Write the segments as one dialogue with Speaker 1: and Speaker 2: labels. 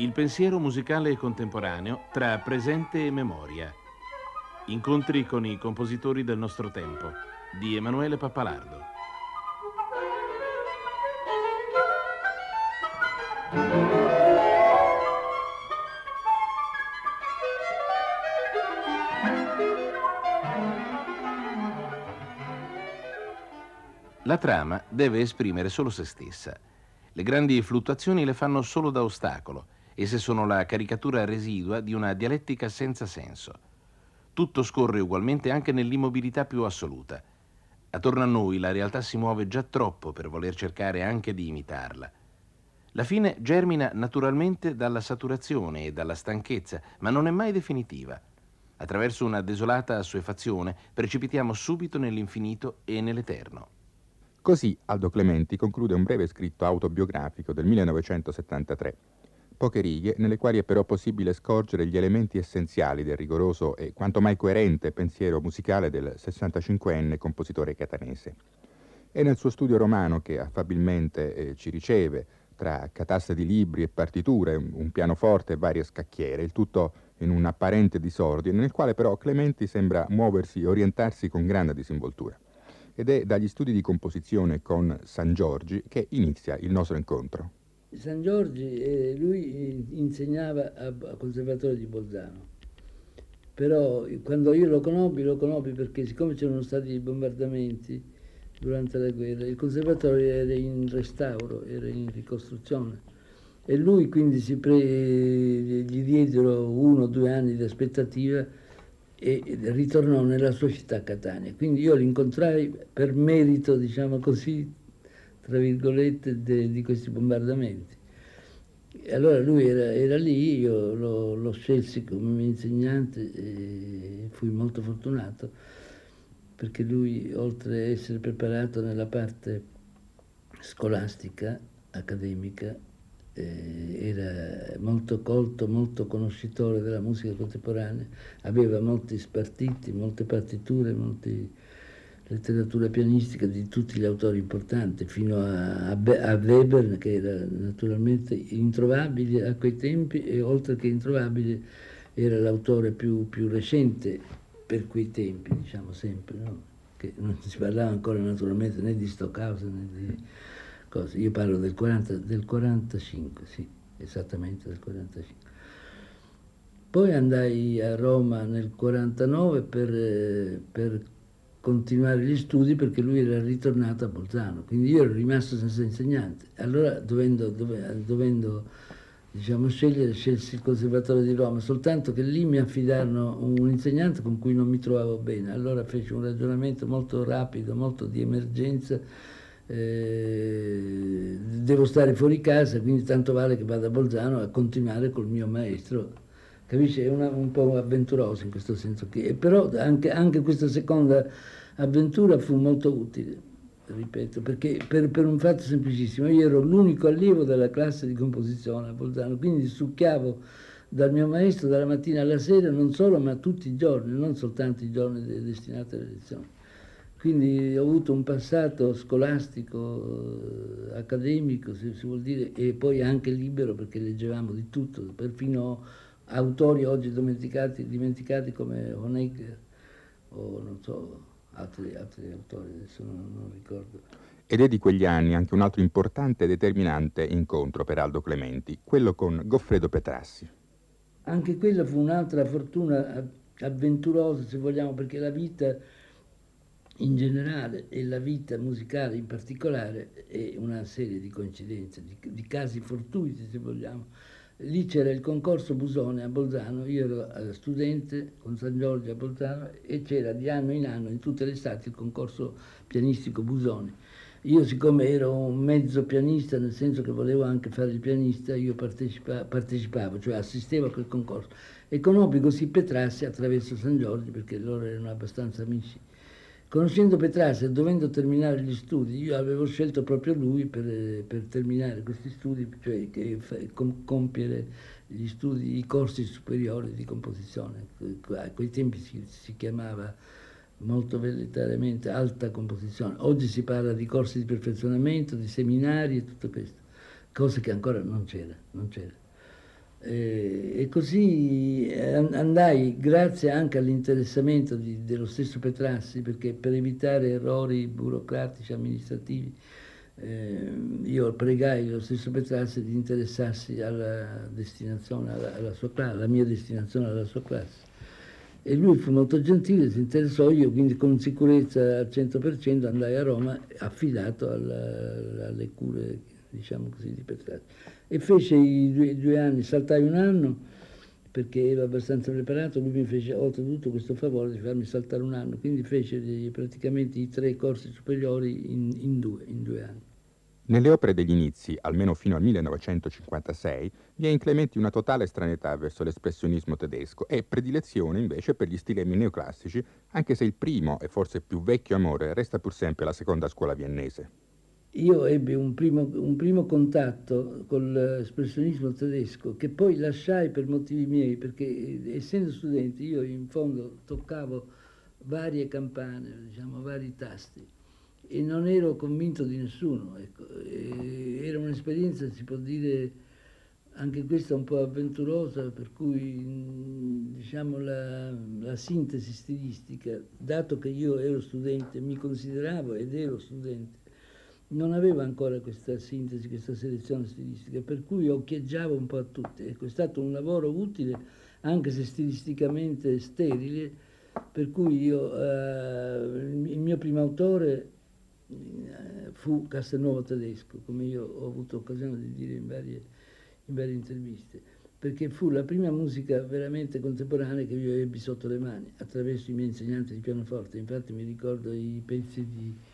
Speaker 1: Il pensiero musicale contemporaneo tra presente e memoria. Incontri con i compositori del nostro tempo di Emanuele Pappalardo. La trama deve esprimere solo se stessa. Le grandi fluttuazioni le fanno solo da ostacolo. Esse sono la caricatura residua di una dialettica senza senso. Tutto scorre ugualmente anche nell'immobilità più assoluta. Attorno a noi la realtà si muove già troppo per voler cercare anche di imitarla. La fine germina naturalmente dalla saturazione e dalla stanchezza, ma non è mai definitiva. Attraverso una desolata assuefazione precipitiamo subito nell'infinito e nell'eterno.
Speaker 2: Così Aldo Clementi conclude un breve scritto autobiografico del 1973. Poche righe, nelle quali è però possibile scorgere gli elementi essenziali del rigoroso e quanto mai coerente pensiero musicale del 65enne compositore catanese. È nel suo studio romano che affabilmente ci riceve, tra cataste di libri e partiture, un pianoforte e varie scacchiere, il tutto in un apparente disordine, nel quale però Clementi sembra muoversi e orientarsi con grande disinvoltura. Ed è dagli studi di composizione con San Giorgi che inizia il nostro incontro.
Speaker 3: San Giorgi, lui insegnava al Conservatorio di Bolzano, però quando io lo conobbi perché siccome c'erano stati i bombardamenti durante la guerra, il Conservatorio era in restauro, era in ricostruzione e lui quindi gli diedero 1 o 2 anni di aspettativa e ritornò nella sua città Catania. Quindi io l'incontrai per merito, diciamo così, tra virgolette, di questi bombardamenti. E allora lui era lì, io lo scelsi come mio insegnante e fui molto fortunato perché lui, oltre a essere preparato nella parte scolastica, accademica, era molto colto, molto conoscitore della musica contemporanea, aveva molti spartiti, molte partiture, molte letteratura pianistica di tutti gli autori importanti, fino a Weber, che era naturalmente introvabile a quei tempi e oltre che introvabile era l'autore più recente per quei tempi, diciamo sempre, no? Che non si parlava ancora naturalmente né di Stockhausen né di cose. Io parlo del 45, sì, esattamente del 45. Poi andai a Roma nel 49 per continuare gli studi perché lui era ritornato a Bolzano, quindi io ero rimasto senza insegnante. Allora dovendo diciamo, scelsi il Conservatorio di Roma, soltanto che lì mi affidarono un insegnante con cui non mi trovavo bene. Allora feci un ragionamento molto rapido, molto di emergenza. Devo stare fuori casa, quindi tanto vale che vada a Bolzano a continuare col mio maestro. Capisci? È un po' avventuroso in questo senso qui. Però anche questa seconda avventura fu molto utile, ripeto, perché per un fatto semplicissimo, io ero l'unico allievo della classe di composizione a Bolzano, quindi succhiavo dal mio maestro dalla mattina alla sera, non solo, ma tutti i giorni, non soltanto i giorni destinati alle lezioni. Quindi ho avuto un passato scolastico, accademico, se si vuol dire, e poi anche libero perché leggevamo di tutto, perfino autori oggi dimenticati come Honegger o non so, altri autori, adesso non ricordo.
Speaker 2: Ed è di quegli anni anche un altro importante e determinante incontro per Aldo Clementi, quello con Goffredo Petrassi.
Speaker 3: Anche quella fu un'altra fortuna avventurosa, se vogliamo, perché la vita in generale e la vita musicale in particolare è una serie di coincidenze, di casi fortuiti, se vogliamo. Lì c'era il concorso Busone a Bolzano, io ero studente con San Giorgio a Bolzano e c'era di anno in anno, in tutte le estati, il concorso pianistico Busone. Io siccome ero un mezzo pianista, nel senso che volevo anche fare il pianista, io partecipavo, cioè assistevo a quel concorso. E conobbi così Petrassi attraverso San Giorgio, perché loro erano abbastanza amici. Conoscendo Petrassi e dovendo terminare gli studi, io avevo scelto proprio lui per terminare questi studi, cioè compiere gli studi, i corsi superiori di composizione. A quei tempi si chiamava molto velleitariamente alta composizione. Oggi si parla di corsi di perfezionamento, di seminari e tutto questo, cose che ancora non c'era. E così andai, grazie anche all'interessamento dello stesso Petrassi, perché per evitare errori burocratici, amministrativi, io pregai lo stesso Petrassi di interessarsi alla destinazione, alla sua classe, alla mia destinazione, alla sua classe. E lui fu molto gentile, si interessò, io quindi con sicurezza al 100% andai a Roma affidato alle cure, diciamo così, di Petrassi. E fece i 2 anni, saltai un anno perché ero abbastanza preparato, lui mi fece oltretutto questo favore di farmi saltare un anno, quindi fece praticamente i 3 corsi superiori in 2 anni.
Speaker 2: Nelle opere degli inizi, almeno fino al 1956, vi è in Clementi una totale estraneità verso l'espressionismo tedesco e predilezione invece per gli stilemi neoclassici, anche se il primo e forse più vecchio amore resta pur sempre la seconda scuola viennese.
Speaker 3: Io ebbi un primo contatto con l'espressionismo tedesco che poi lasciai per motivi miei, perché essendo studente io in fondo toccavo varie campane, diciamo vari tasti, e non ero convinto di nessuno. Ecco. Era un'esperienza, si può dire, anche questa un po' avventurosa, per cui diciamo la sintesi stilistica, dato che io ero studente, mi consideravo ed ero studente, non aveva ancora questa sintesi, questa selezione stilistica, per cui occhieggiavo un po' a tutte. Ecco, è stato un lavoro utile, anche se stilisticamente sterile, per cui il mio primo autore fu Castelnuovo Tedesco, come io ho avuto occasione di dire in varie interviste, perché fu la prima musica veramente contemporanea che io ebbi sotto le mani, attraverso i miei insegnanti di pianoforte. Infatti mi ricordo i pezzi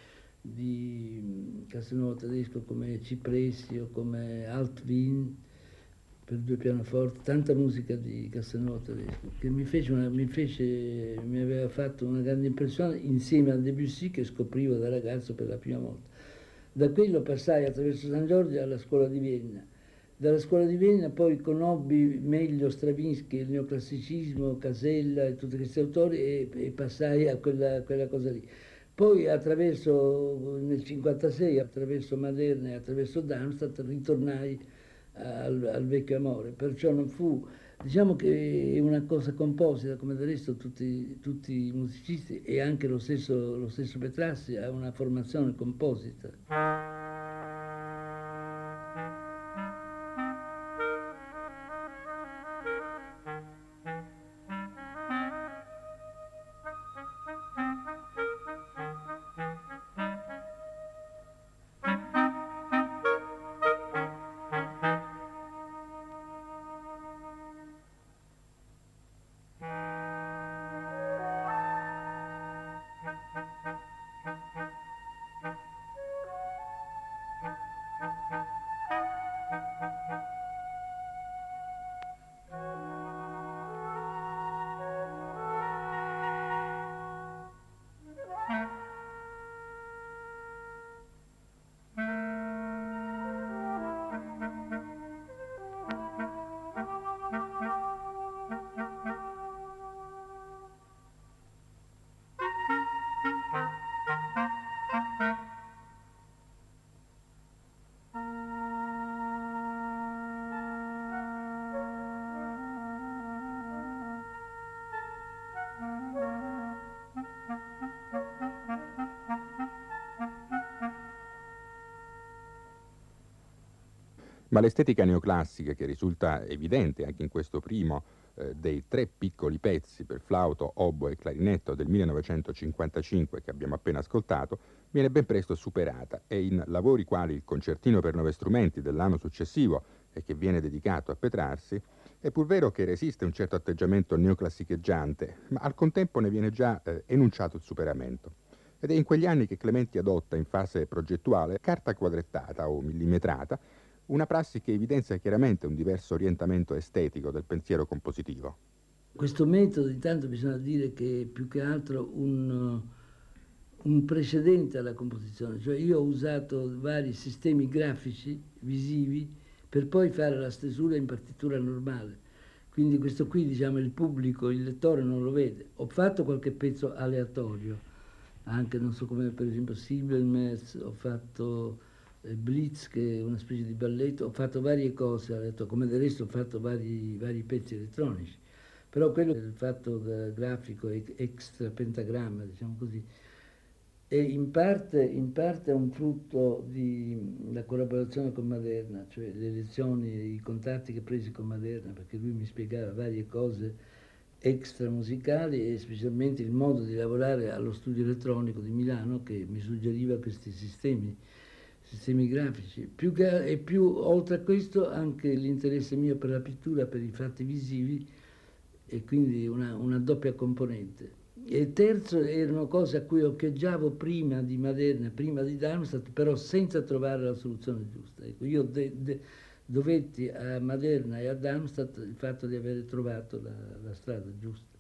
Speaker 3: di Castelnuovo Tedesco come Cipressi o come Alt Wien per 2 pianoforti, tanta musica di Castelnuovo Tedesco che mi aveva fatto una grande impressione insieme a Debussy che scoprivo da ragazzo per la prima volta. Da quello passai attraverso San Giorgio alla scuola di Vienna. Dalla scuola di Vienna poi conobbi meglio Stravinsky, il neoclassicismo, Casella e tutti questi autori e passai a quella cosa lì. Poi nel 1956, attraverso Maderna e attraverso Darmstadt, ritornai al vecchio amore, perciò non fu, diciamo che è una cosa composita, come del resto tutti i musicisti e anche lo stesso Petrassi ha una formazione composita.
Speaker 2: Ma l'estetica neoclassica, che risulta evidente anche in questo primo dei 3 piccoli pezzi per flauto, oboe e clarinetto del 1955 che abbiamo appena ascoltato, viene ben presto superata e in lavori quali il concertino per 9 strumenti dell'anno successivo e che viene dedicato a Petrarsi, è pur vero che resiste un certo atteggiamento neoclassicheggiante, ma al contempo ne viene già enunciato il superamento. Ed è in quegli anni che Clementi adotta in fase progettuale carta quadrettata o millimetrata, una prassi che evidenzia chiaramente un diverso orientamento estetico del pensiero compositivo.
Speaker 3: Questo metodo, intanto bisogna dire che è più che altro un precedente alla composizione, cioè io ho usato vari sistemi grafici, visivi, per poi fare la stesura in partitura normale. Quindi questo qui, diciamo, il pubblico, il lettore non lo vede. Ho fatto qualche pezzo aleatorio, anche non so come per esempio Sibelmetz, ho fatto Blitz, che è una specie di balletto. Ho fatto varie cose, ha detto, come del resto ho fatto vari pezzi elettronici, però quello del fatto grafico extra pentagramma, diciamo così, è in parte è un frutto della collaborazione con Maderna, cioè le lezioni, i contatti che presi con Maderna, perché lui mi spiegava varie cose extra musicali e specialmente il modo di lavorare allo studio elettronico di Milano, che mi suggeriva questi sistemi grafici. E più oltre a questo anche l'interesse mio per la pittura, per i fatti visivi, e quindi una doppia componente. E il terzo erano cose a cui occhieggiavo prima di Maderna, prima di Darmstadt, però senza trovare la soluzione giusta. Ecco, io dovetti a Maderna e a Darmstadt il fatto di aver trovato la strada giusta.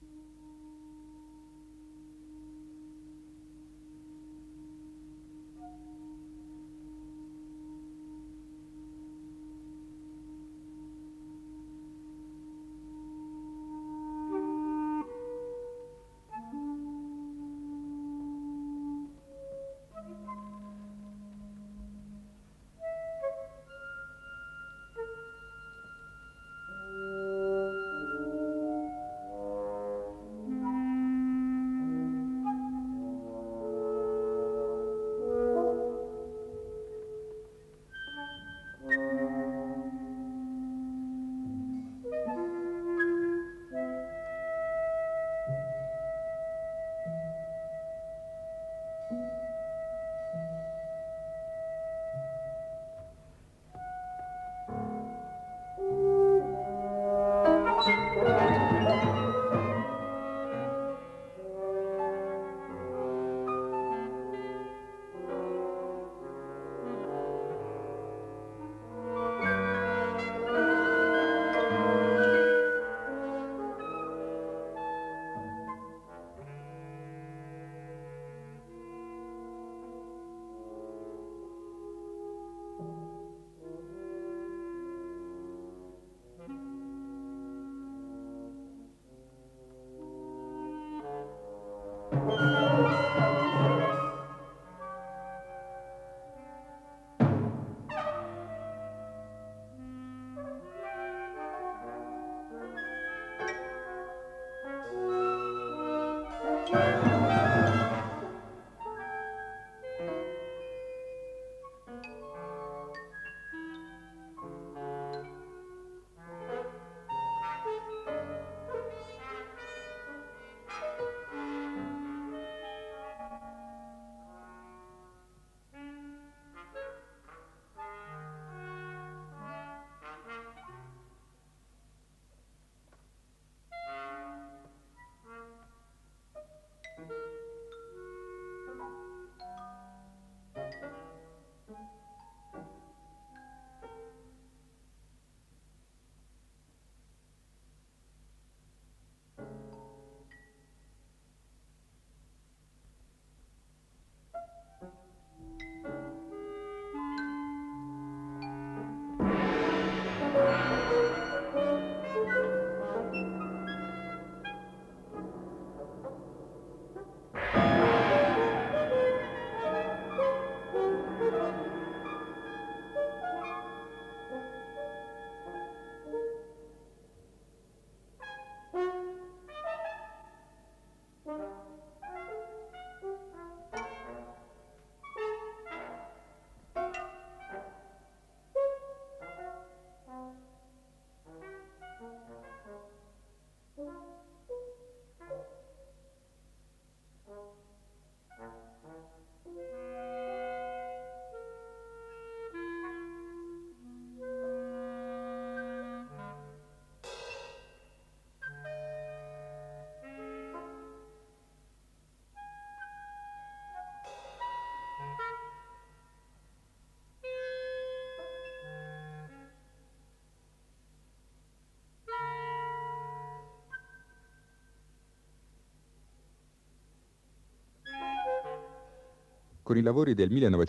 Speaker 2: Con i lavori del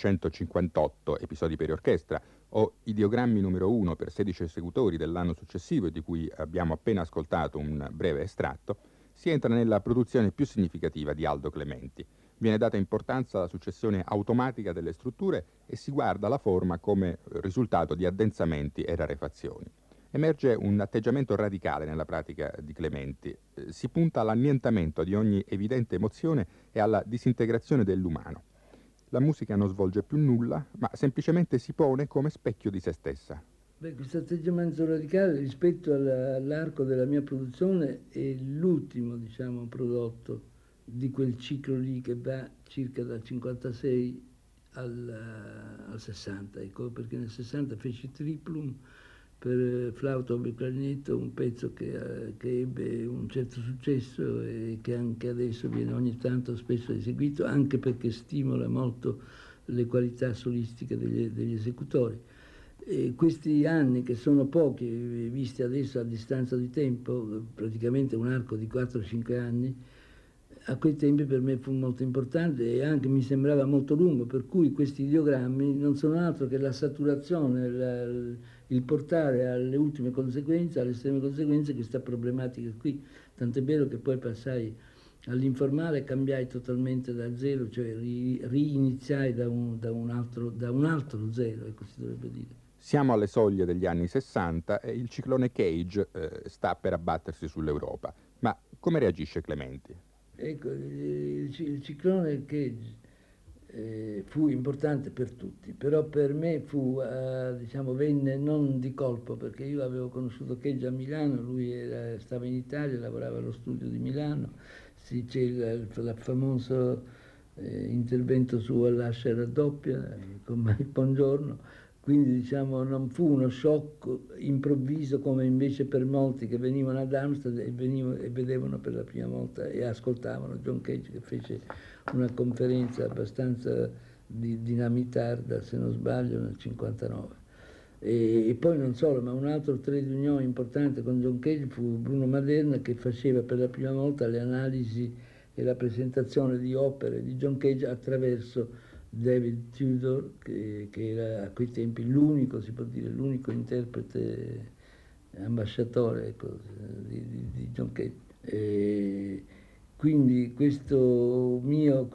Speaker 2: 1958, episodi per orchestra, o ideogrammi numero 1 per 16 esecutori dell'anno successivo, di cui abbiamo appena ascoltato un breve estratto, si entra nella produzione più significativa di Aldo Clementi, Viene data importanza alla successione automatica delle strutture e si guarda la forma come risultato di addensamenti e rarefazioni. Emerge un atteggiamento radicale nella pratica di Clementi. Si punta all'annientamento di ogni evidente emozione e alla disintegrazione dell'umano. La musica non svolge più nulla, ma semplicemente si pone come specchio di se stessa.
Speaker 3: Beh, questo atteggiamento radicale rispetto all'arco della mia produzione è l'ultimo, diciamo, prodotto di quel ciclo lì che va circa dal 56 al 60, ecco, perché nel 60 feci Triplum per flauto e clarinetto, un pezzo che ebbe un certo successo e che anche adesso viene ogni tanto spesso eseguito, anche perché stimola molto le qualità solistiche degli esecutori. E questi anni, che sono pochi, visti adesso a distanza di tempo, praticamente un arco di 4-5 anni, a quei tempi per me fu molto importante e anche mi sembrava molto lungo, per cui questi ideogrammi non sono altro che la saturazione, il portare alle ultime conseguenze, alle estreme conseguenze questa problematica qui. Tant'è vero che poi passai all'informale, cambiai totalmente da zero, cioè riiniziai da un altro zero, ecco, si dovrebbe dire.
Speaker 2: Siamo alle soglie degli anni 60 e il ciclone Cage sta per abbattersi sull'Europa. Ma come reagisce Clementi?
Speaker 3: Ecco, il ciclone Cage fu importante per tutti, però per me diciamo, venne non di colpo, perché io avevo conosciuto Cage a Milano, lui stava in Italia, lavorava allo studio di Milano, c'è il famoso intervento su all'ascia raddoppia con Mike Bongiorno. Quindi diciamo non fu uno shock improvviso come invece per molti che venivano ad Amsterdam e vedevano per la prima volta e ascoltavano John Cage, che fece una conferenza abbastanza dinamitarda, se non sbaglio, nel 59. E poi non solo, ma un altro trade union importante con John Cage fu Bruno Maderna, che faceva per la prima volta le analisi e la presentazione di opere di John Cage attraverso David Tudor, che era a quei tempi l'unico, si può dire, l'unico interprete ambasciatore, ecco, di John Cage. E quindi questo mio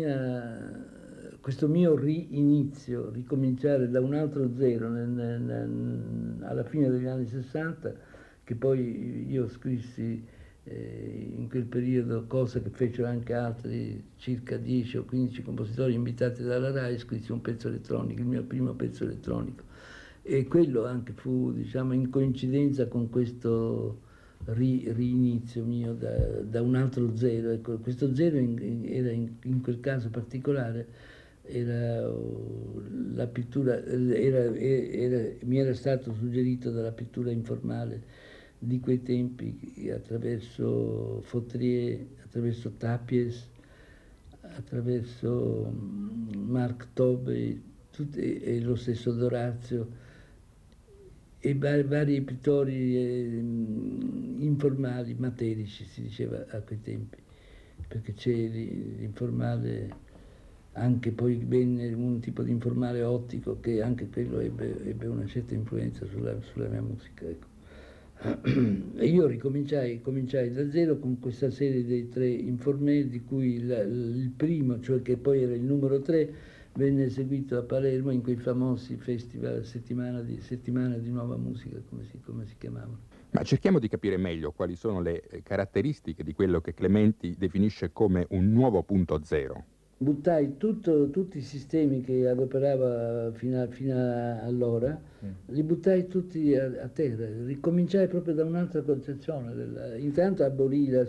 Speaker 3: riinizio, ricominciare da un altro zero alla fine degli anni 60, che poi io scrissi in quel periodo, cosa che fecero anche altri, circa 10 o 15 compositori invitati dalla RAI, scrissi un pezzo elettronico, il mio primo pezzo elettronico. E quello anche fu, diciamo, in coincidenza con questo riinizio mio da un altro zero. Ecco, questo zero era in quel caso particolare, era la pittura, mi era stato suggerito dalla pittura informale di quei tempi, attraverso Fautrier, attraverso Tapies, attraverso Marc Tobey, e lo stesso Dorazio, e vari pittori informali, materici si diceva a quei tempi, perché c'è l'informale, anche poi venne un tipo di informale ottico che anche quello ebbe una certa influenza sulla mia musica, ecco. E io cominciai da zero con questa serie dei 3 informeli, di cui il primo, cioè che poi era il numero 3, venne eseguito a Palermo in quei famosi festival, settimana di nuova musica, come si chiamavano.
Speaker 2: Ma cerchiamo di capire meglio quali sono le caratteristiche di quello che Clementi definisce come un nuovo punto zero.
Speaker 3: Buttai tutti i sistemi che adoperava fino allora, li buttai tutti a terra, ricominciai proprio da un'altra concezione. Intanto abolì la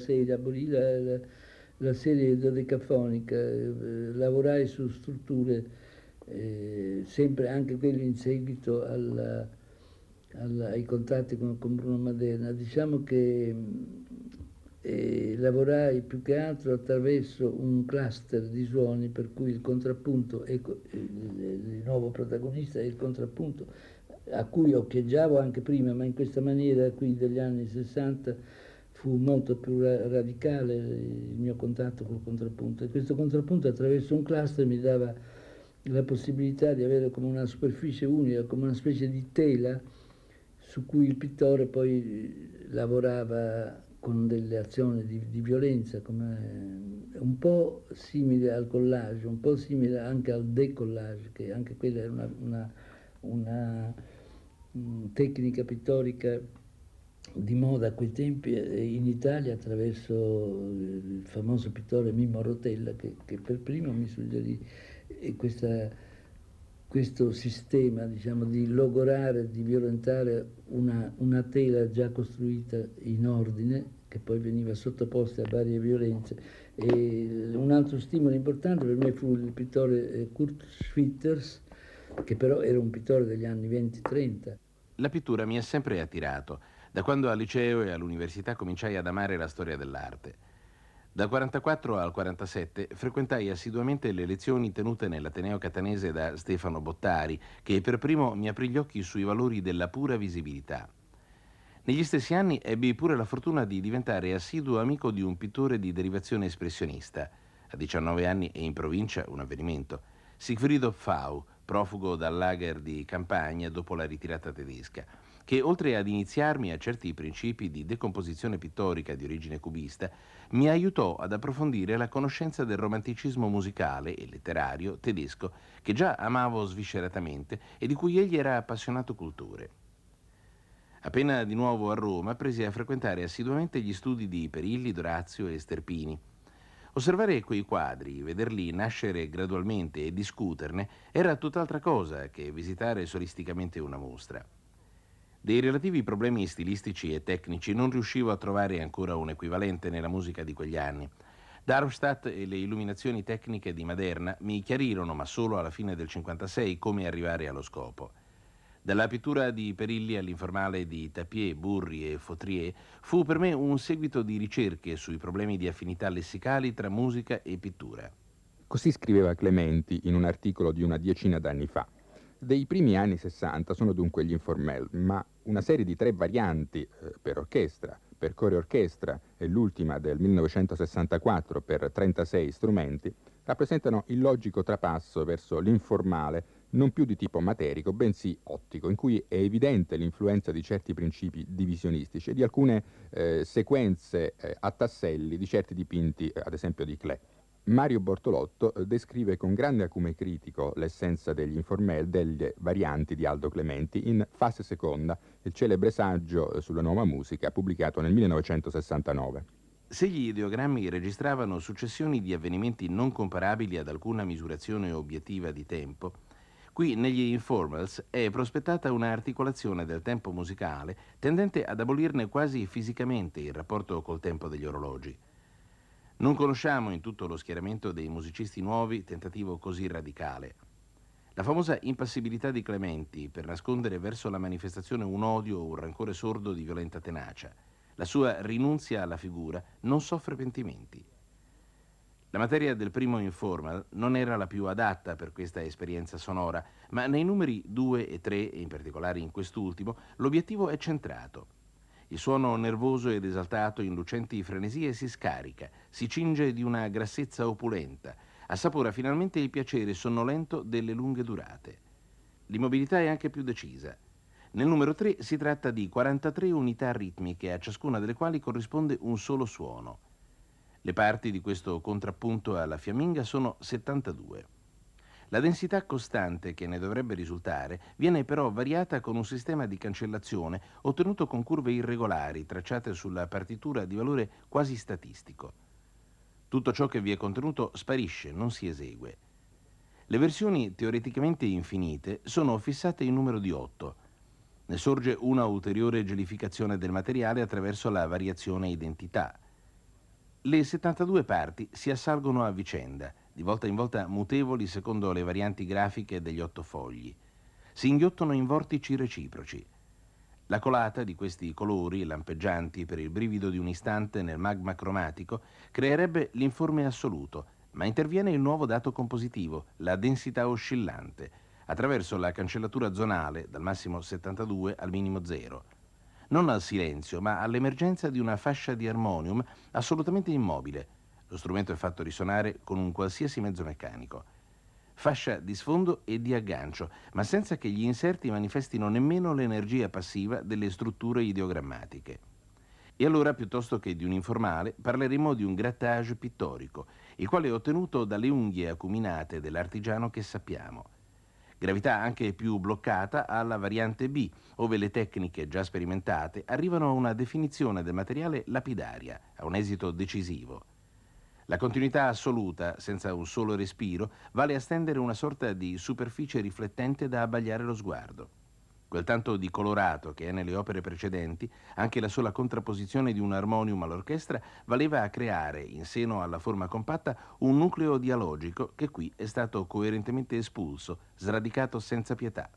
Speaker 3: serie dodecafonica, lavorai su strutture, sempre anche quelle in seguito ai contatti con Bruno Maderna. Diciamo che lavorai più che altro attraverso un cluster di suoni, per cui il contrappunto, il nuovo protagonista è il contrappunto, a cui occhieggiavo anche prima, ma in questa maniera qui degli anni 60 fu molto più radicale il mio contatto col contrappunto, e questo contrappunto attraverso un cluster mi dava la possibilità di avere come una superficie unica, come una specie di tela su cui il pittore poi lavorava con delle azioni di violenza, un po' simile al collage, un po' simile anche al decollage, che anche quella è una tecnica pittorica di moda a quei tempi in Italia, attraverso il famoso pittore Mimmo Rotella, che per primo mi suggerì questo sistema, diciamo, di logorare, di violentare una tela già costruita in ordine, che poi veniva sottoposta a varie violenze. E un altro stimolo importante per me fu il pittore Kurt Schwitters, che però era un pittore degli anni 20-30.
Speaker 1: La pittura mi ha sempre attirato. Da quando al liceo e all'università cominciai ad amare la storia dell'arte. Dal 44 al 47 frequentai assiduamente le lezioni tenute nell'Ateneo Catanese da Stefano Bottari, che per primo mi aprì gli occhi sui valori della pura visibilità. Negli stessi anni ebbi pure la fortuna di diventare assiduo amico di un pittore di derivazione espressionista. A 19 anni e in provincia un avvenimento. Sigfrido Pfau, profugo dal lager di Campagna dopo la ritirata tedesca, che oltre ad iniziarmi a certi principi di decomposizione pittorica di origine cubista, mi aiutò ad approfondire la conoscenza del romanticismo musicale e letterario tedesco, che già amavo svisceratamente e di cui egli era appassionato cultore. Appena di nuovo a Roma, presi a frequentare assiduamente gli studi di Perilli, D'Orazio e Sterpini. Osservare quei quadri, vederli nascere gradualmente e discuterne era tutt'altra cosa che visitare solisticamente una mostra. Dei relativi problemi stilistici e tecnici non riuscivo a trovare ancora un equivalente nella musica di quegli anni. Darmstadt e le illuminazioni tecniche di Maderna mi chiarirono, ma solo alla fine del 56, come arrivare allo scopo. Dalla pittura di Perilli all'informale di Tapier, Burri e Fautrier fu per me un seguito di ricerche sui problemi di affinità lessicali tra musica e pittura.
Speaker 2: Così scriveva Clementi in un articolo di una decina d'anni fa. Dei primi anni 60 sono dunque gli Informel, ma una serie di 3 varianti per orchestra, per coro e orchestra e l'ultima del 1964 per 36 strumenti rappresentano il logico trapasso verso l'informale non più di tipo materico, bensì ottico, in cui è evidente l'influenza di certi principi divisionistici e di alcune sequenze a tasselli di certi dipinti, ad esempio di Klee. Mario Bortolotto descrive con grande acume critico l'essenza degli Informel delle varianti di Aldo Clementi in Fase seconda, il celebre saggio sulla nuova musica pubblicato nel 1969.
Speaker 1: Se gli ideogrammi registravano successioni di avvenimenti non comparabili ad alcuna misurazione obiettiva di tempo, qui negli Informals è prospettata una articolazione del tempo musicale tendente ad abolirne quasi fisicamente il rapporto col tempo degli orologi. Non conosciamo in tutto lo schieramento dei musicisti nuovi tentativo così radicale. La famosa impassibilità di Clementi per nascondere verso la manifestazione un odio o un rancore sordo di violenta tenacia. La sua rinunzia alla figura non soffre pentimenti. La materia del primo Informal non era la più adatta per questa esperienza sonora, ma nei numeri 2 e 3, e in particolare in quest'ultimo, l'obiettivo è centrato. Il suono nervoso ed esaltato in lucenti frenesie si scarica, si cinge di una grassezza opulenta, assapora finalmente il piacere sonnolento delle lunghe durate. L'immobilità è anche più decisa. Nel numero 3 si tratta di 43 unità ritmiche, a ciascuna delle quali corrisponde un solo suono. Le parti di questo contrappunto alla fiamminga sono 72. La densità costante che ne dovrebbe risultare viene però variata con un sistema di cancellazione ottenuto con curve irregolari tracciate sulla partitura di valore quasi statistico. Tutto ciò che vi è contenuto sparisce, non si esegue. Le versioni teoreticamente infinite sono fissate in numero di 8. Ne sorge una ulteriore gelificazione del materiale attraverso la variazione identità. Le 72 parti si assalgono a vicenda, di volta in volta mutevoli secondo le varianti grafiche degli 8 fogli. Si inghiottono in vortici reciproci. La colata di questi colori, lampeggianti per il brivido di un istante nel magma cromatico, creerebbe l'informe assoluto, ma interviene il nuovo dato compositivo, la densità oscillante, attraverso la cancellatura zonale, dal massimo 72 al minimo 0. Non al silenzio, ma all'emergenza di una fascia di armonium assolutamente immobile. Lo strumento è fatto risuonare con un qualsiasi mezzo meccanico. Fascia di sfondo e di aggancio, ma senza che gli inserti manifestino nemmeno l'energia passiva delle strutture ideogrammatiche. E allora, piuttosto che di un informale, parleremo di un grattage pittorico, il quale è ottenuto dalle unghie acuminate dell'artigiano che sappiamo. Gravità anche più bloccata alla variante B, ove le tecniche già sperimentate arrivano a una definizione del materiale lapidaria, a un esito decisivo. La continuità assoluta, senza un solo respiro, vale a stendere una sorta di superficie riflettente da abbagliare lo sguardo. Quel tanto di colorato che è nelle opere precedenti, anche la sola contrapposizione di un armonium all'orchestra valeva a creare, in seno alla forma compatta, un nucleo dialogico che qui è stato coerentemente espulso, sradicato senza pietà.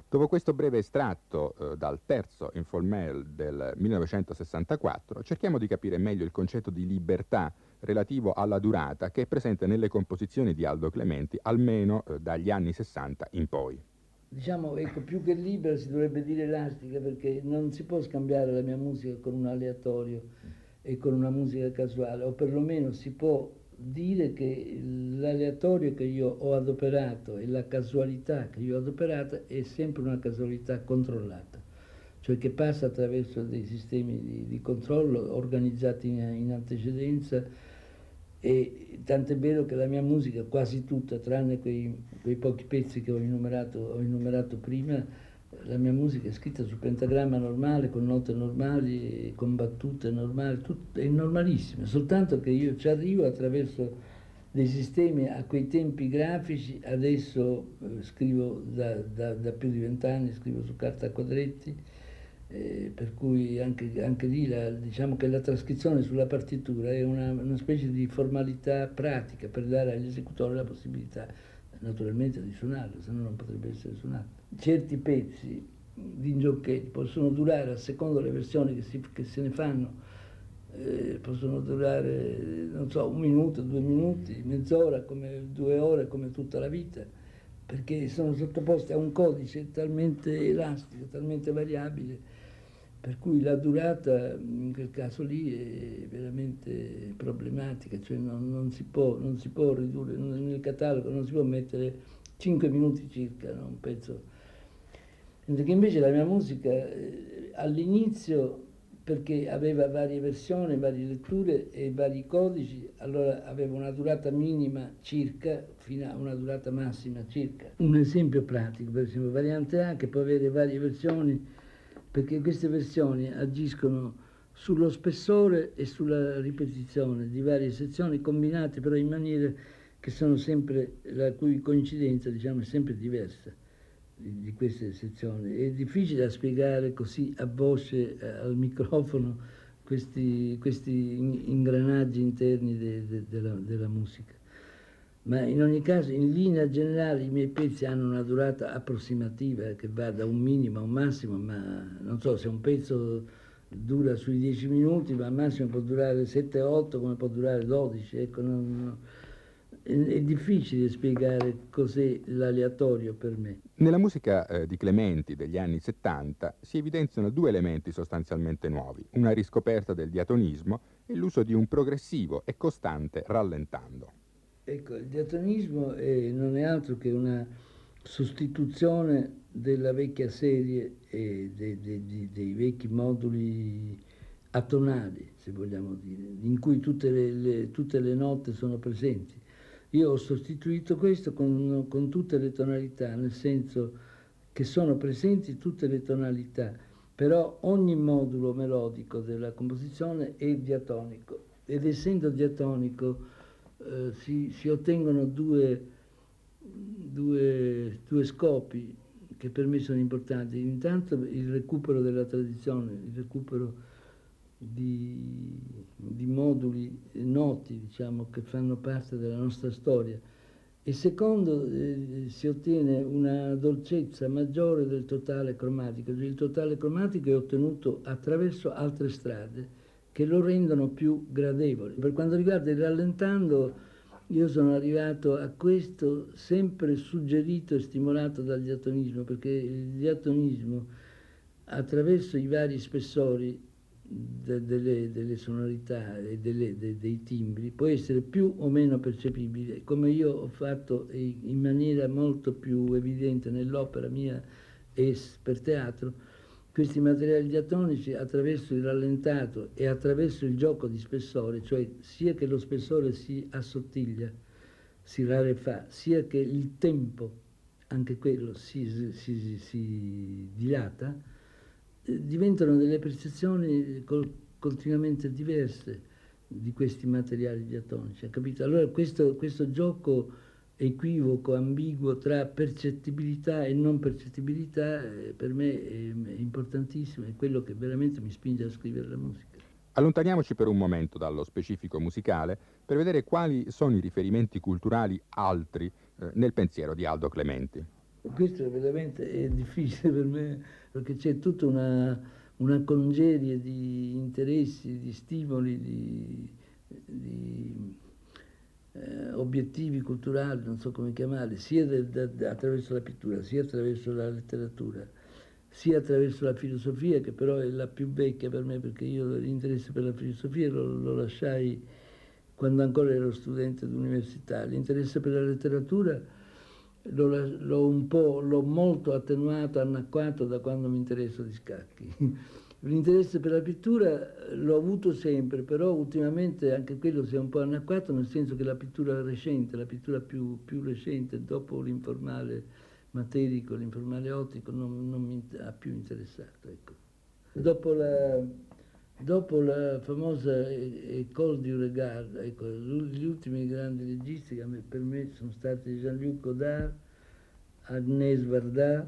Speaker 2: Dopo questo breve estratto dal terzo In Folmel del 1964, cerchiamo di capire meglio il concetto di libertà relativo alla durata che è presente nelle composizioni di Aldo Clementi, almeno dagli anni 60 in poi.
Speaker 3: Diciamo, ecco, più che libera si dovrebbe dire elastica, perché non si può scambiare la mia musica con un aleatorio e con una musica casuale, o perlomeno si può dire che l'aleatorio che io ho adoperato e la casualità che io ho adoperata è sempre una casualità controllata, cioè che passa attraverso dei sistemi di controllo organizzati in antecedenza, e tant'è vero che la mia musica, quasi tutta, tranne quei pochi pezzi che ho enumerato prima, la mia musica è scritta su pentagramma normale, con note normali, con battute normali, tutto è normalissima, soltanto che io ci arrivo attraverso dei sistemi a quei tempi grafici. Adesso scrivo da più di 20 anni, scrivo su carta a quadretti, per cui anche lì diciamo che la trascrizione sulla partitura è una specie di formalità pratica per dare agli esecutori la possibilità naturalmente di suonarlo, se no non potrebbe essere suonato. Certi pezzi di Giochetti possono durare, a seconda delle versioni che se ne fanno, possono durare, non so, 1 minuto, 2 minuti, mezz'ora, come 2 ore, come tutta la vita, perché sono sottoposti a un codice talmente elastico, talmente variabile, per cui la durata in quel caso lì è veramente problematica, cioè non si può ridurre nel catalogo, non si può mettere 5 minuti circa, no, un pezzo. Mentre che invece la mia musica all'inizio, perché aveva varie versioni, varie letture e vari codici, allora aveva una durata minima circa fino a una durata massima circa. Un esempio pratico, per esempio, variante A, che può avere varie versioni, perché queste versioni agiscono sullo spessore e sulla ripetizione di varie sezioni combinate però in maniere che sono sempre, la cui coincidenza, diciamo, è sempre diversa di queste sezioni. È difficile da spiegare così a voce al microfono questi ingranaggi interni della musica. Ma in ogni caso, in linea generale, i miei pezzi hanno una durata approssimativa che va da un minimo a un massimo, ma non so se un pezzo dura sui 10 minuti, ma al massimo può durare 7-8, come può durare 12. Ecco, è difficile spiegare cos'è l'aleatorio per me.
Speaker 2: Nella musica di Clementi degli anni 70 si evidenziano 2 elementi sostanzialmente nuovi, una riscoperta del diatonismo e l'uso di un progressivo e costante rallentando.
Speaker 3: Ecco, il diatonismo non è altro che una sostituzione della vecchia serie e dei vecchi moduli atonali, se vogliamo dire, in cui tutte le note sono presenti. Io ho sostituito questo con tutte le tonalità, nel senso che sono presenti tutte le tonalità, però ogni modulo melodico della composizione è diatonico, ed essendo diatonico si ottengono due scopi che per me sono importanti. Intanto il recupero della tradizione, il recupero di moduli noti, diciamo, che fanno parte della nostra storia, e secondo si ottiene una dolcezza maggiore del totale cromatico. Il totale cromatico è ottenuto attraverso altre strade che lo rendono più gradevole. Per quanto riguarda il rallentando, io sono arrivato a questo sempre suggerito e stimolato dal diatonismo, perché il diatonismo, attraverso i vari spessori delle sonorità e dei timbri, può essere più o meno percepibile, come io ho fatto in maniera molto più evidente nell'opera mia per teatro. Questi materiali diatonici, attraverso il rallentato e attraverso il gioco di spessore, cioè sia che lo spessore si assottiglia, si rarefà, sia che il tempo, anche quello, si dilata, diventano delle percezioni continuamente diverse di questi materiali diatonici, capito? Allora questo gioco equivoco, ambiguo tra percettibilità e non percettibilità, per me è importantissimo, è quello che veramente mi spinge a scrivere la musica.
Speaker 2: Allontaniamoci per un momento dallo specifico musicale per vedere quali sono i riferimenti culturali altri nel pensiero di Aldo Clementi.
Speaker 3: Questo veramente è difficile per me, perché c'è tutta una congerie di interessi, di stimoli, di obiettivi culturali, non so come chiamarli, sia attraverso la pittura, sia attraverso la letteratura, sia attraverso la filosofia, che però è la più vecchia per me, perché io l'interesse per la filosofia lo lasciai quando ancora ero studente d'università. L'interesse per la letteratura l'ho molto attenuato, annacquato da quando mi interesso di scacchi. L'interesse per la pittura l'ho avuto sempre, però ultimamente anche quello si è un po' annacquato, nel senso che la pittura recente, la pittura più recente, dopo l'informale materico, l'informale ottico, non mi ha più interessato. Ecco. Dopo la famosa École du Regard, ecco, gli ultimi grandi registi che per me sono stati Jean-Luc Godard, Agnès Varda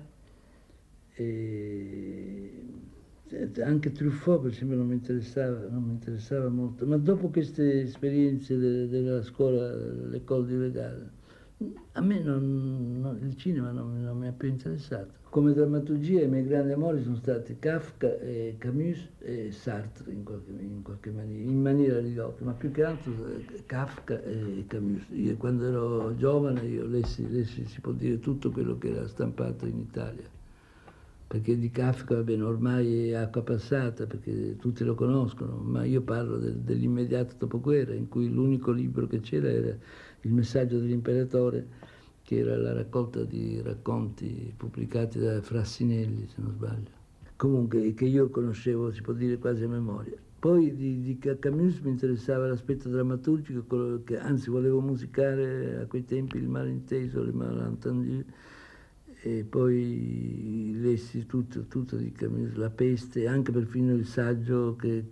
Speaker 3: e anche Truffaut, per esempio, non mi interessava molto. Ma dopo queste esperienze della scuola, l'École du Regard, a me il cinema non mi ha più interessato. Come drammaturgia i miei grandi amori sono stati Kafka, e Camus e Sartre in qualche maniera, in maniera ridotta, ma più che altro Kafka e Camus. Io, quando ero giovane io lessi, si può dire, tutto quello che era stampato in Italia, perché di Kafka, va bene, ormai è acqua passata, perché tutti lo conoscono, ma io parlo dell'immediato dopoguerra, in cui l'unico libro che c'era era Il messaggio dell'imperatore, che era la raccolta di racconti pubblicati da Frassinelli, se non sbaglio. Comunque, che io conoscevo, si può dire, quasi a memoria. Poi di Camus mi interessava l'aspetto drammaturgico, che anzi volevo musicare a quei tempi il malinteso, le malentendu, e poi lessi tutto di Camus, La peste, anche perfino il saggio che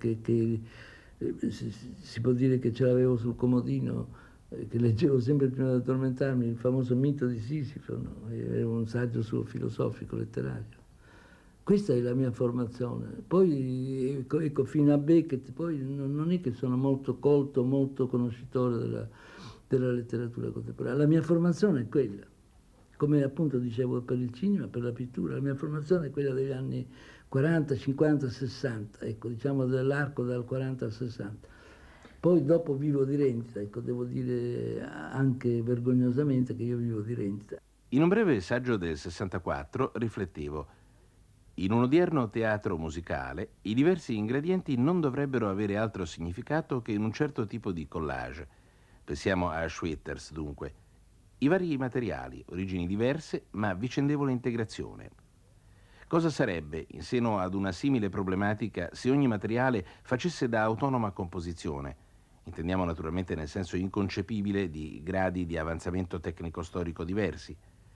Speaker 3: si può dire che ce l'avevo sul comodino, che leggevo sempre prima di addormentarmi, il famoso mito di Sisifo, no? Era un saggio suo filosofico, letterario. Questa è la mia formazione. Poi, ecco, fino a Beckett, poi non è che sono molto colto, molto conoscitore della letteratura contemporanea. La mia formazione è quella. Come appunto dicevo per il cinema, per la pittura, la mia formazione è quella degli anni 40, 50, 60, ecco, diciamo dell'arco dal 40 al 60. Poi dopo vivo di rendita, ecco, devo dire anche vergognosamente che io vivo di rendita.
Speaker 1: In un breve saggio del 64 riflettevo: in un odierno teatro musicale i diversi ingredienti non dovrebbero avere altro significato che in un certo tipo di collage. Pensiamo a Schwitters, dunque. I vari materiali, origini diverse, ma vicendevole integrazione. Cosa sarebbe, in seno ad una simile problematica, se ogni materiale facesse da autonoma composizione? Intendiamo naturalmente nel senso inconcepibile di gradi di avanzamento tecnico-storico diversi.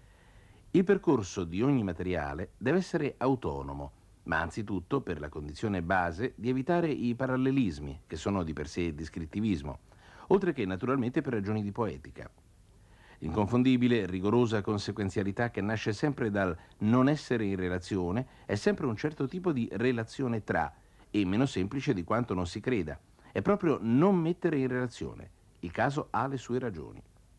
Speaker 1: Il percorso di ogni materiale deve essere autonomo, ma anzitutto per la condizione base di evitare i parallelismi, che sono di per sé descrittivismo, oltre che naturalmente per ragioni di poetica. L'inconfondibile, rigorosa conseguenzialità che nasce sempre dal non essere in relazione è sempre un certo tipo di relazione tra, e meno semplice di quanto non si creda. È proprio non mettere in relazione. Il caso ha le sue ragioni.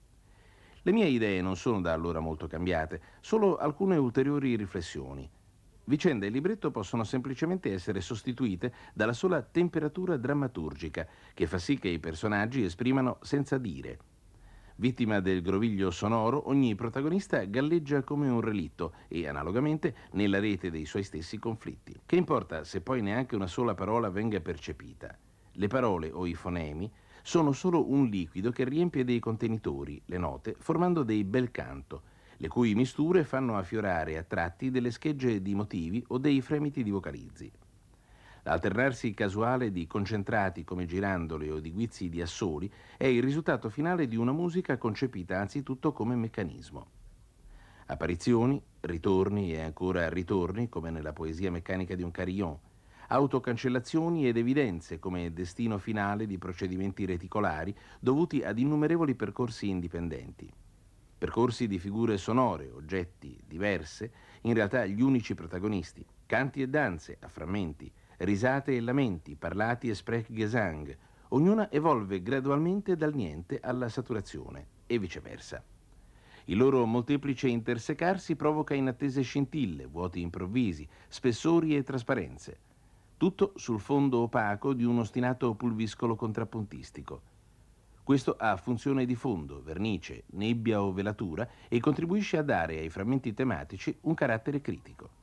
Speaker 1: Le mie idee non sono da allora molto cambiate, solo alcune ulteriori riflessioni. Vicenda e libretto possono semplicemente essere sostituite dalla sola temperatura drammaturgica, che fa sì che i personaggi esprimano senza dire. Vittima del groviglio sonoro, ogni protagonista galleggia come un relitto e, analogamente, nella rete dei suoi stessi conflitti. Che importa se poi neanche una sola parola venga percepita? Le parole o i fonemi sono solo un liquido che riempie dei contenitori, le note, formando dei bel canto, le cui misture fanno affiorare a tratti delle schegge di motivi o dei fremiti di vocalizzi. L'alternarsi casuale di concentrati come girandoli o di guizzi di assoli è il risultato finale di una musica concepita anzitutto come meccanismo. Apparizioni, ritorni e ancora ritorni, come nella poesia meccanica di un carillon, autocancellazioni ed evidenze come destino finale di procedimenti reticolari dovuti ad innumerevoli percorsi indipendenti. Percorsi di figure sonore, oggetti, diverse, in realtà gli unici protagonisti, canti e danze a frammenti, risate e lamenti, parlati e Sprechgesang, ognuna evolve gradualmente dal niente alla saturazione e viceversa. Il loro molteplice intersecarsi provoca inattese scintille, vuoti improvvisi, spessori e trasparenze. Tutto sul fondo opaco di un ostinato pulviscolo contrappuntistico. Questo ha funzione di fondo, vernice, nebbia o velatura e contribuisce a dare ai frammenti tematici un carattere critico.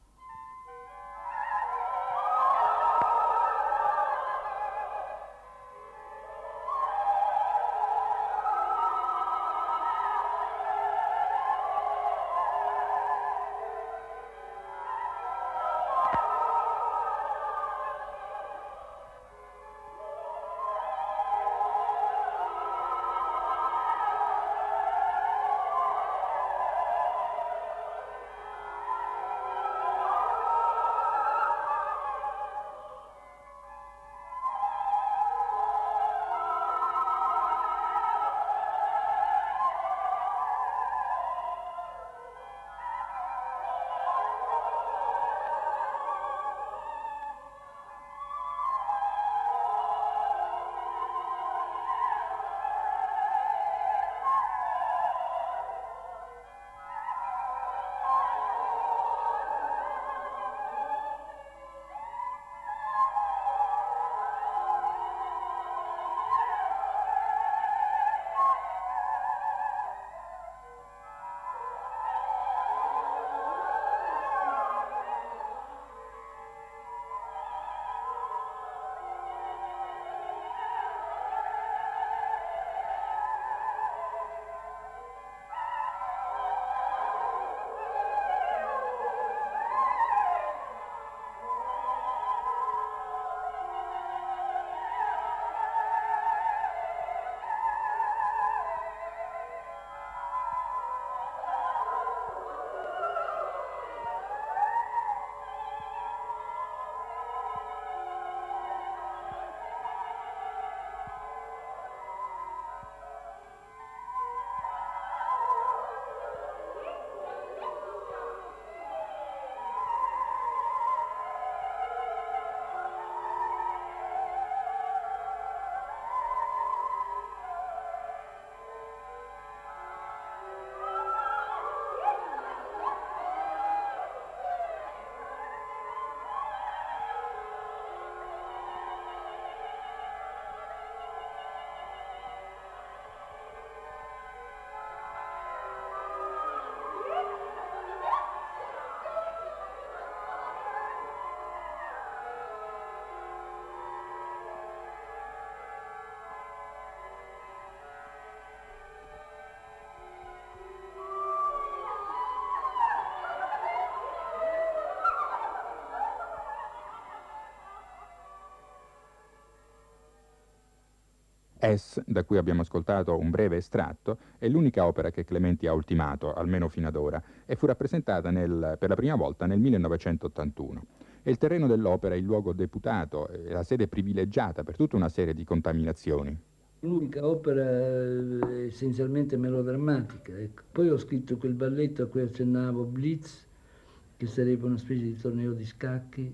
Speaker 2: S, da cui abbiamo ascoltato un breve estratto, è l'unica opera che Clementi ha ultimato, almeno fino ad ora, e fu rappresentata per la prima volta nel 1981. E il terreno dell'opera è il luogo deputato, la sede privilegiata per tutta una serie di contaminazioni.
Speaker 3: L'unica opera essenzialmente melodrammatica. Ecco. Poi ho scritto quel balletto a cui accennavo, Blitz, che sarebbe una specie di torneo di scacchi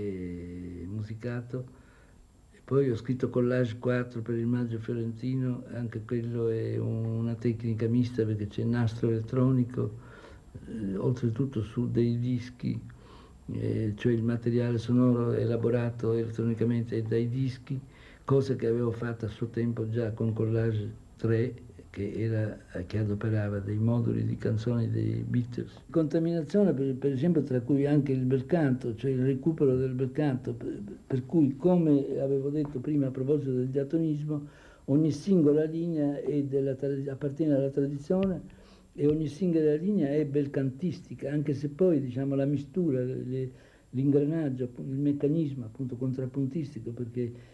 Speaker 3: musicato. Poi ho scritto Collage 4 per il Maggio Fiorentino, anche quello è una tecnica mista perché c'è nastro elettronico, oltretutto su dei dischi, cioè il materiale sonoro elaborato elettronicamente dai dischi, cosa che avevo fatto a suo tempo già con Collage 3, che adoperava dei moduli di canzoni dei Beatles. Contaminazione per esempio, tra cui anche il bel canto, cioè il recupero del bel canto, per cui, come avevo detto prima a proposito del diatonismo, ogni singola linea appartiene alla tradizione e ogni singola linea è belcantistica, anche se poi diciamo la mistura, l'ingranaggio, il meccanismo appunto contrappuntistico, perché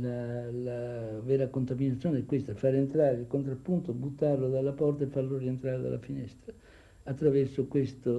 Speaker 3: la vera contaminazione è questa: fare entrare il contrappunto, buttarlo dalla porta e farlo rientrare dalla finestra attraverso questo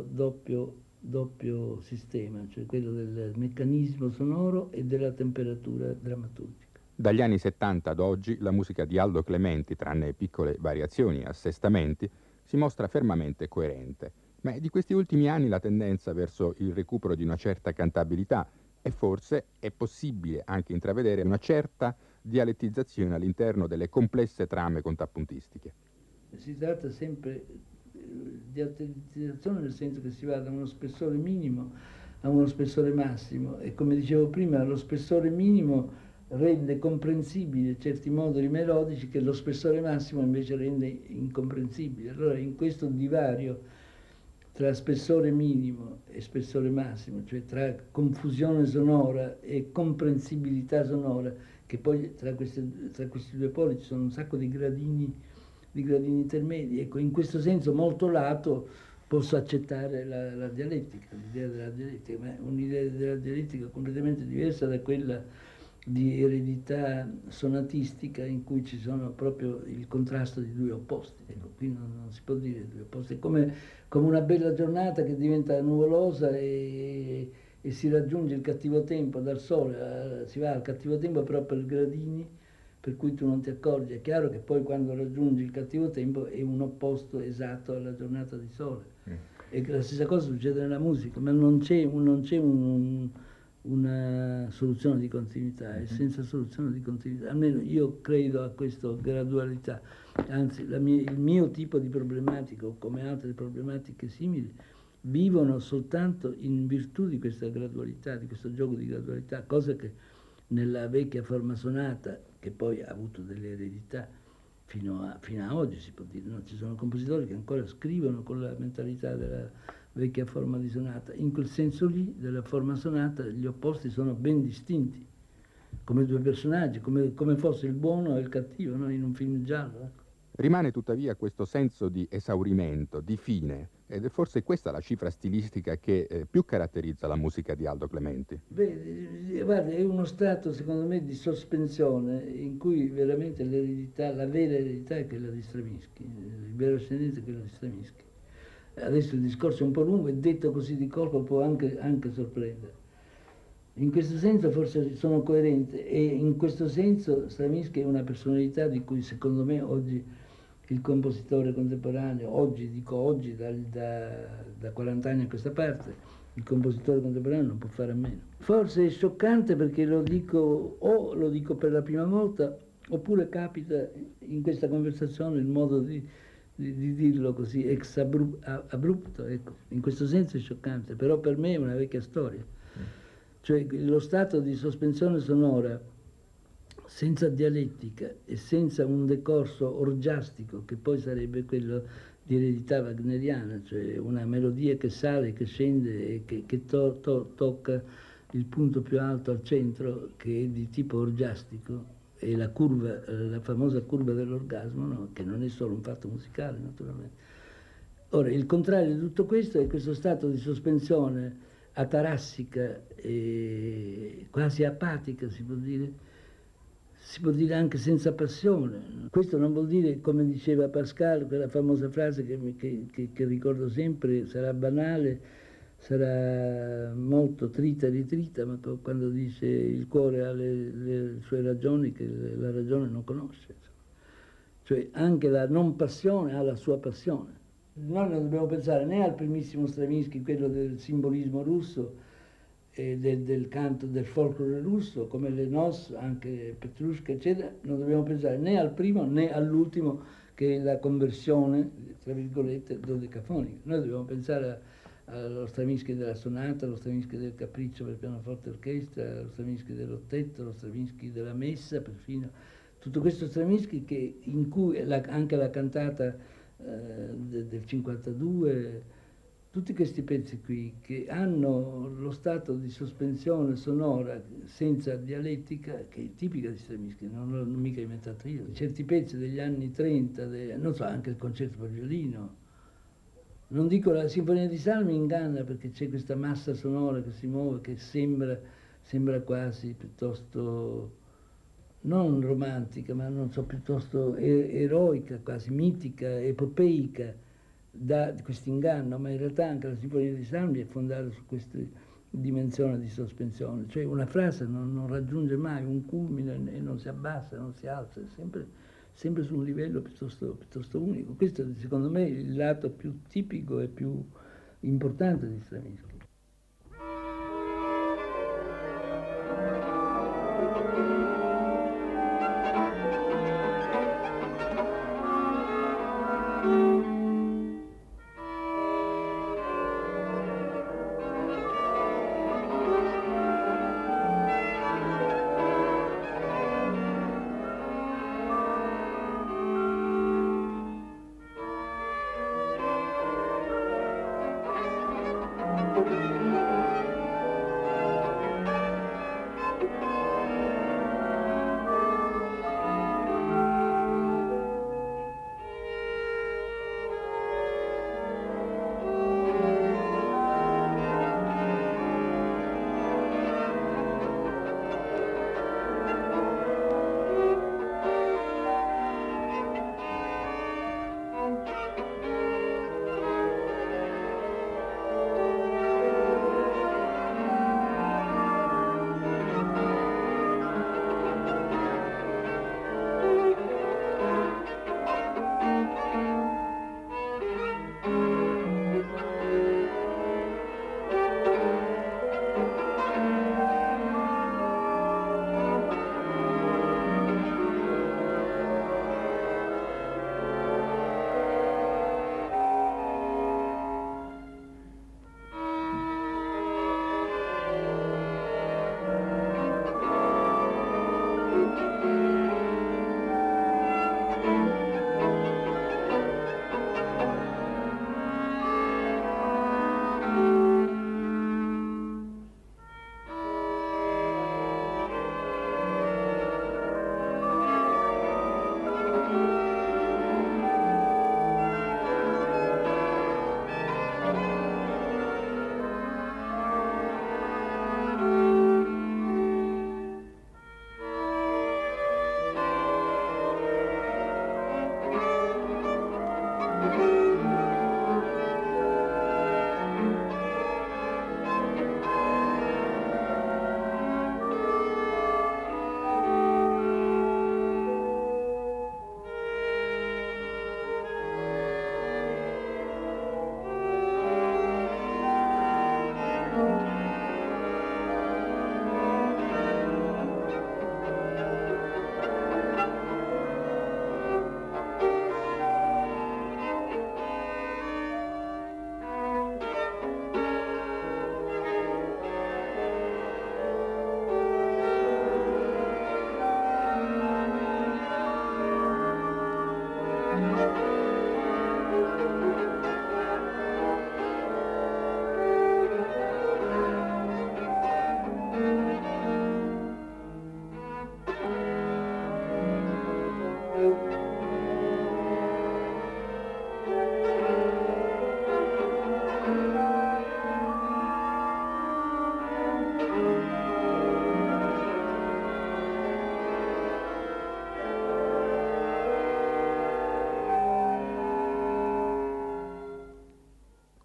Speaker 3: doppio sistema, cioè quello del meccanismo sonoro e della temperatura drammaturgica.
Speaker 2: Dagli anni 70 ad oggi la musica di Aldo Clementi, tranne piccole variazioni e assestamenti, si mostra fermamente coerente. Ma di questi ultimi anni la tendenza verso il recupero di una certa cantabilità, e forse è possibile anche intravedere una certa dialettizzazione all'interno delle complesse trame contrappuntistiche.
Speaker 3: Si tratta sempre, di altetizzazione nel senso che si va da uno spessore minimo a uno spessore massimo, e come dicevo prima, lo spessore minimo rende comprensibili certi moduli melodici che lo spessore massimo invece rende incomprensibili. Allora in questo divario tra spessore minimo e spessore massimo, cioè tra confusione sonora e comprensibilità sonora, che poi tra questi due poli ci sono un sacco di gradini intermedi, ecco, in questo senso molto lato posso accettare la dialettica, l'idea della dialettica, ma è un'idea della dialettica completamente diversa da quella di eredità sonatistica in cui ci sono proprio il contrasto di due opposti. Ecco, qui non si può dire due opposti, è come una bella giornata che diventa nuvolosa e si raggiunge il cattivo tempo dal sole, si va al cattivo tempo però per gradini, per cui tu non ti accorgi. È chiaro che poi quando raggiungi il cattivo tempo è un opposto esatto alla giornata di sole. E la stessa cosa succede nella musica, ma non c'è una soluzione di continuità, è senza soluzione di continuità. Almeno io credo a questa gradualità, anzi il mio tipo di problematica, come altre problematiche simili, vivono soltanto in virtù di questa gradualità, di questo gioco di gradualità, cosa che nella vecchia forma sonata, che poi ha avuto delle eredità fino a oggi, si può dire, no? Ci sono compositori che ancora scrivono con la mentalità della vecchia forma di sonata. In quel senso lì, della forma sonata, gli opposti sono ben distinti, come due personaggi, come fosse il buono e il cattivo, no? In un film giallo. Ecco.
Speaker 2: Rimane tuttavia questo senso di esaurimento, di fine, ed è forse questa la cifra stilistica che più caratterizza la musica di Aldo Clementi.
Speaker 3: Beh, guarda, è uno stato, secondo me, di sospensione in cui veramente l'eredità, la vera eredità è quella di Stravinsky, il vero ascendente è quello di Stravinsky. Adesso il discorso è un po' lungo e detto così di colpo può anche sorprendere. In questo senso forse sono coerente, e in questo senso Stravinsky è una personalità di cui secondo me oggi il compositore contemporaneo, da 40 anni a questa parte, il compositore contemporaneo non può fare a meno. Forse è scioccante perché lo dico per la prima volta, oppure capita in questa conversazione il modo di dirlo così ex abrupto, ecco. In questo senso è scioccante, però per me è una vecchia storia. Cioè lo stato di sospensione sonora senza dialettica e senza un decorso orgiastico, che poi sarebbe quello di eredità wagneriana, cioè una melodia che sale, che scende e che tocca il punto più alto al centro, che è di tipo orgiastico, e la famosa curva dell'orgasmo, no? Che non è solo un fatto musicale, naturalmente. Ora, il contrario di tutto questo è questo stato di sospensione atarassica e quasi apatica, si può dire anche senza passione. Questo non vuol dire, come diceva Pascal, quella famosa frase che ricordo sempre, sarà banale, sarà molto trita e ritrita, ma quando dice il cuore ha le sue ragioni che la ragione non conosce. Cioè anche la non passione ha la sua passione. Noi non dobbiamo pensare né al primissimo Stravinsky, quello del simbolismo russo, e del canto del folklore russo, come le Nos, anche Petrushka, eccetera. Non dobbiamo pensare né al primo né all'ultimo, che è la conversione, tra virgolette, dodecafonica. Noi dobbiamo pensare allo Stravinsky della sonata, allo Stravinsky del capriccio per pianoforte e orchestra, allo Stravinsky dell'ottetto, allo Stravinsky della messa, perfino. Tutto questo Stravinsky in cui anche la cantata del 52, tutti questi pezzi qui che hanno lo stato di sospensione sonora senza dialettica, che è tipica di Stravinsky, non l'ho mica inventato io. Certi pezzi degli anni 30, non so, anche il concerto per violino. Non dico la Sinfonia di Salmi inganna perché c'è questa massa sonora che si muove, che sembra quasi piuttosto non romantica, ma non so, piuttosto eroica, quasi mitica, epopeica, da questo inganno, ma in realtà anche la Sinfonia di Salmi è fondata su questa dimensione di sospensione, cioè una frase non raggiunge mai un culmine e non si abbassa, non si alza, è sempre su un livello piuttosto unico. Questo secondo me è il lato più tipico e più importante di Stravinsky.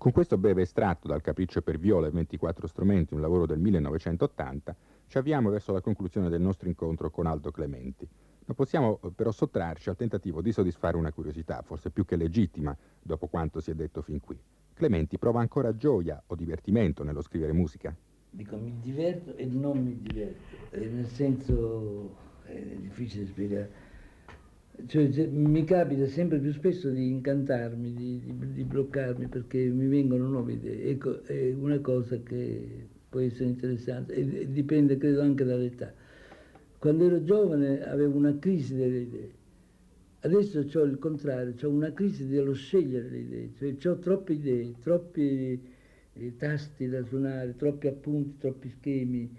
Speaker 2: Con questo breve estratto dal Capriccio per viola e 24 strumenti, un lavoro del 1980, ci avviamo verso la conclusione del nostro incontro con Aldo Clementi. Non possiamo però sottrarci al tentativo di soddisfare una curiosità, forse più che legittima, dopo quanto si è detto fin qui. Clementi prova ancora gioia o divertimento nello scrivere musica?
Speaker 3: Dico, mi diverto e non mi diverto, nel senso, è difficile spiegare. Cioè, mi capita sempre più spesso di incantarmi, di bloccarmi perché mi vengono nuove idee. Ecco, è una cosa che può essere interessante e dipende, credo, anche dall'età. Quando ero giovane avevo una crisi delle idee. Adesso ho il contrario, ho una crisi dello scegliere le idee, cioè ho troppe idee, troppi tasti da suonare, troppi appunti, troppi schemi.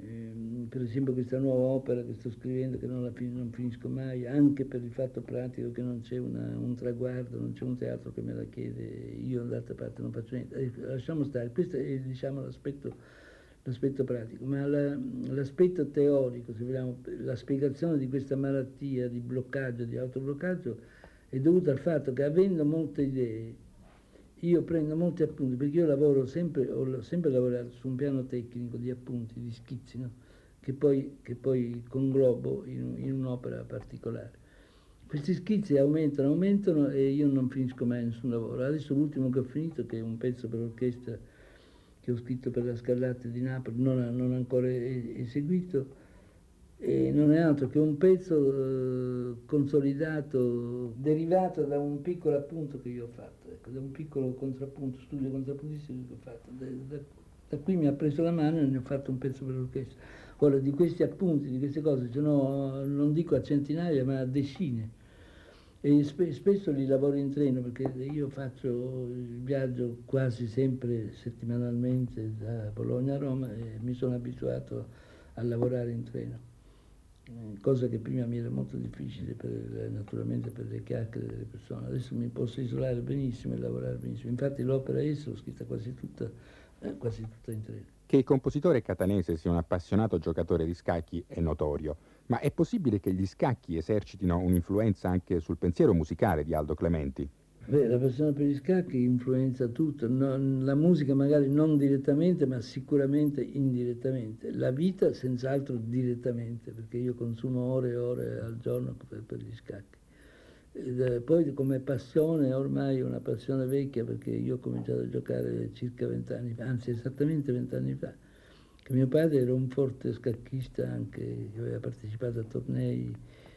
Speaker 3: Per esempio questa nuova opera che sto scrivendo, che non finisco mai, anche per il fatto pratico che non c'è un traguardo, non c'è un teatro che me la chiede, io d'altra parte non faccio niente. Lasciamo stare, questo è, diciamo, l'aspetto pratico, ma l'aspetto teorico, se vogliamo, la spiegazione di questa malattia di bloccaggio, di autobloccaggio, è dovuta al fatto che avendo molte idee, io prendo molti appunti, perché io ho sempre lavorato su un piano tecnico di appunti, di schizzi, no? che poi conglobo in un'opera particolare. Questi schizzi aumentano e io non finisco mai nessun lavoro. Adesso l'ultimo che ho finito, che è un pezzo per orchestra che ho scritto per la Scarlatti di Napoli, non ancora eseguito, e non è altro che un pezzo consolidato, derivato da un piccolo appunto che io ho fatto, ecco, da un piccolo contrappunto, studio contrappuntistico che ho fatto. Da qui mi ha preso la mano e ne ho fatto un pezzo per l'orchestra. Ora, di questi appunti, di queste cose, ce n'ho, non dico a centinaia, ma a decine. E spesso li lavoro in treno perché io faccio il viaggio quasi sempre settimanalmente da Bologna a Roma e mi sono abituato a lavorare in treno, cosa che prima mi era molto difficile naturalmente per le chiacchiere delle persone. Adesso mi posso isolare benissimo e lavorare benissimo. Infatti l'opera essa l'ho scritta quasi tutta in treno.
Speaker 2: Che il compositore catanese sia un appassionato giocatore di scacchi è notorio, ma è possibile che gli scacchi esercitino un'influenza anche sul pensiero musicale di Aldo Clementi?
Speaker 3: Beh, la passione per gli scacchi influenza tutto, la musica magari non direttamente, ma sicuramente indirettamente. La vita senz'altro direttamente, perché io consumo ore e ore al giorno per gli scacchi. Poi come passione, ormai è una passione vecchia, perché io ho cominciato a giocare circa 20 anni fa, anzi esattamente 20 anni fa, che mio padre era un forte scacchista anche, che aveva partecipato a tornei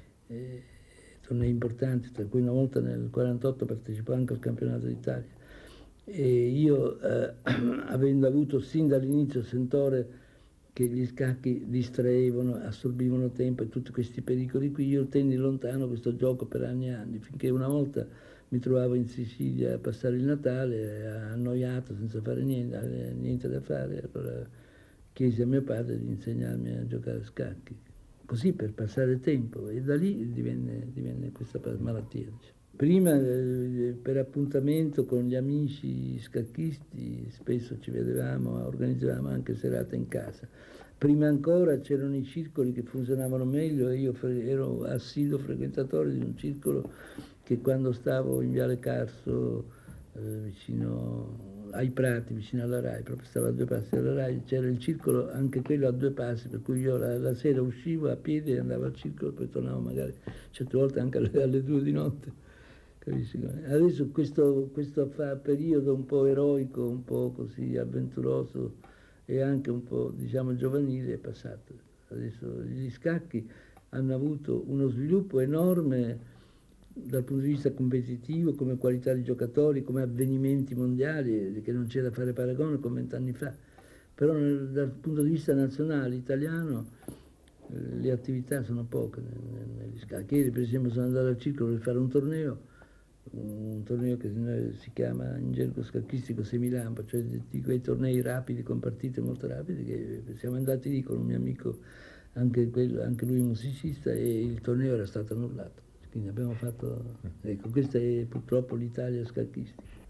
Speaker 3: importanti, tra cui una volta nel 1948 partecipò anche al campionato d'Italia. E io, avendo avuto sin dall'inizio sentore che gli scacchi distraevano, assorbivano tempo e tutti questi pericoli qui, io tenni lontano questo gioco per anni e anni, finché una volta mi trovavo in Sicilia a passare il Natale, annoiato, senza fare niente da fare, allora chiesi a mio padre di insegnarmi a giocare a scacchi, così per passare tempo, e da lì divenne questa malattia. Diciamo. Prima per appuntamento con gli amici scacchisti spesso ci vedevamo, organizzavamo anche serate in casa. Prima ancora c'erano i circoli che funzionavano meglio e io ero assiduo frequentatore di un circolo che quando stavo in Viale Carso, vicino ai Prati, vicino alla Rai, proprio stavo a 2 passi dalla Rai, c'era il circolo, anche quello a 2 passi, per cui io la sera uscivo a piedi e andavo al circolo, poi tornavo magari certe volte anche alle 2 di notte. Capisci? Adesso questo periodo un po' eroico, un po' così avventuroso e anche un po', diciamo, giovanile è passato. Adesso gli scacchi hanno avuto uno sviluppo enorme dal punto di vista competitivo, come qualità di giocatori, come avvenimenti mondiali, che non c'è da fare paragone con 20 anni fa. Però dal punto di vista nazionale, italiano, le attività sono poche negli scacchi. Ieri per esempio sono andato al circolo per fare un torneo che si chiama in gergo scacchistico semilampo, cioè di quei tornei rapidi con partite molto rapide, che siamo andati lì con un mio amico, anche lui musicista, e il torneo era stato annullato. Quindi abbiamo fatto, ecco, questa è purtroppo l'Italia scacchistica.